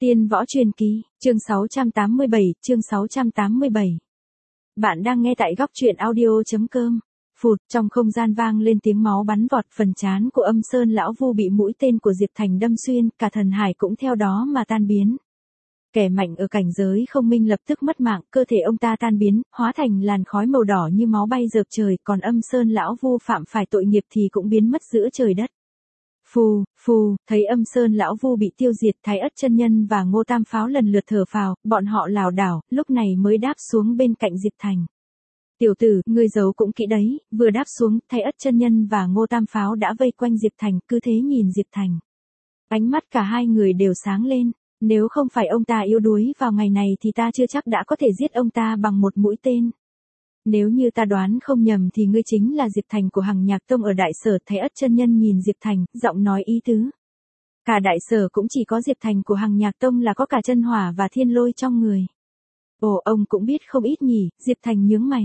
Tiên võ truyền kỳ, chương 687, chương 687. Bạn đang nghe tại góc truyện audio.com. Phụt, trong không gian vang lên tiếng máu bắn vọt, phần trán của Âm Sơn lão Vu bị mũi tên của Diệp Thành đâm xuyên, cả thần hải cũng theo đó mà tan biến. Kẻ mạnh ở cảnh giới không minh lập tức mất mạng, cơ thể ông ta tan biến, hóa thành làn khói màu đỏ như máu bay rợp trời, còn Âm Sơn lão Vu phạm phải tội nghiệp thì cũng biến mất giữa trời đất. Phù, phù, thấy Âm Sơn lão Vu bị tiêu diệt, Thái Ất chân nhân và Ngô Tam Pháo lần lượt thở phào, bọn họ lảo đảo, lúc này mới đáp xuống bên cạnh Diệp Thành. Tiểu tử, ngươi giấu cũng kỹ đấy, vừa đáp xuống, Thái Ất chân nhân và Ngô Tam Pháo đã vây quanh Diệp Thành, cứ thế nhìn Diệp Thành. Ánh mắt cả hai người đều sáng lên, nếu không phải ông ta yếu đuối vào ngày này thì ta chưa chắc đã có thể giết ông ta bằng một mũi tên. Nếu như ta đoán không nhầm thì ngươi chính là Diệp Thành của Hằng Nhạc Tông ở Đại Sở. Thái Ất chân nhân nhìn Diệp Thành, giọng nói ý tứ. Cả Đại Sở cũng chỉ có Diệp Thành của Hằng Nhạc Tông là có cả chân hỏa và thiên lôi trong người. Ồ, ông cũng biết không ít nhỉ, Diệp Thành nhướng mày.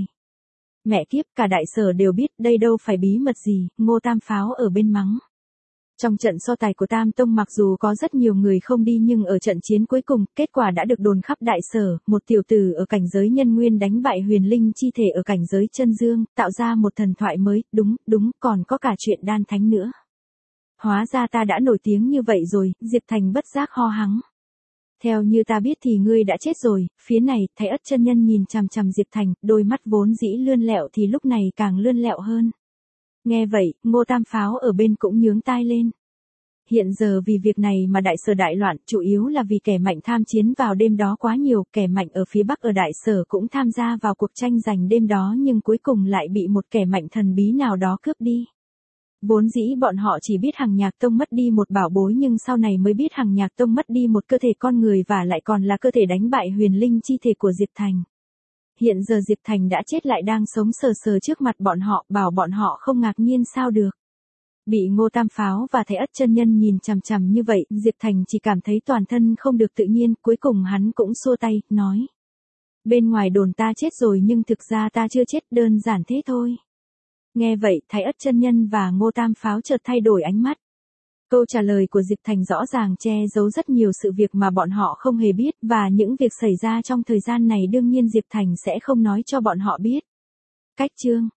Mẹ kiếp, cả Đại Sở đều biết, đây đâu phải bí mật gì, Ngô Tam Pháo ở bên mắng. Trong trận so tài của Tam Tông mặc dù có rất nhiều người không đi nhưng ở trận chiến cuối cùng, kết quả đã được đồn khắp Đại Sở, một tiểu tử ở cảnh giới nhân nguyên đánh bại huyền linh chi thể ở cảnh giới chân dương, tạo ra một thần thoại mới, đúng, còn có cả chuyện đan thánh nữa. Hóa ra ta đã nổi tiếng như vậy rồi, Diệp Thành bất giác ho hắng. Theo như ta biết thì ngươi đã chết rồi, phía này, Thái Ất chân nhân nhìn chằm chằm Diệp Thành, đôi mắt vốn dĩ lươn lẹo thì lúc này càng lươn lẹo hơn. Nghe vậy, Ngô Tam Pháo ở bên cũng nhướng tai lên. Hiện giờ vì việc này mà Đại Sở đại loạn, chủ yếu là vì kẻ mạnh tham chiến vào đêm đó quá nhiều, kẻ mạnh ở phía Bắc ở Đại Sở cũng tham gia vào cuộc tranh giành đêm đó nhưng cuối cùng lại bị một kẻ mạnh thần bí nào đó cướp đi. Vốn dĩ bọn họ chỉ biết Hằng Nhạc Tông mất đi một bảo bối nhưng sau này mới biết Hằng Nhạc Tông mất đi một cơ thể con người và lại còn là cơ thể đánh bại huyền linh chi thể của Diệp Thành. Hiện giờ Diệp Thành đã chết lại đang sống sờ sờ trước mặt bọn họ, bảo bọn họ không ngạc nhiên sao được. Bị Ngô Tam Pháo và Thái Ất chân nhân nhìn chằm chằm như vậy, Diệp Thành chỉ cảm thấy toàn thân không được tự nhiên, cuối cùng hắn cũng xua tay, nói. Bên ngoài đồn ta chết rồi nhưng thực ra ta chưa chết, đơn giản thế thôi. Nghe vậy, Thái Ất chân nhân và Ngô Tam Pháo chợt thay đổi ánh mắt. Câu trả lời của Diệp Thành rõ ràng che giấu rất nhiều sự việc mà bọn họ không hề biết, và những việc xảy ra trong thời gian này đương nhiên Diệp Thành sẽ không nói cho bọn họ biết. Cách chương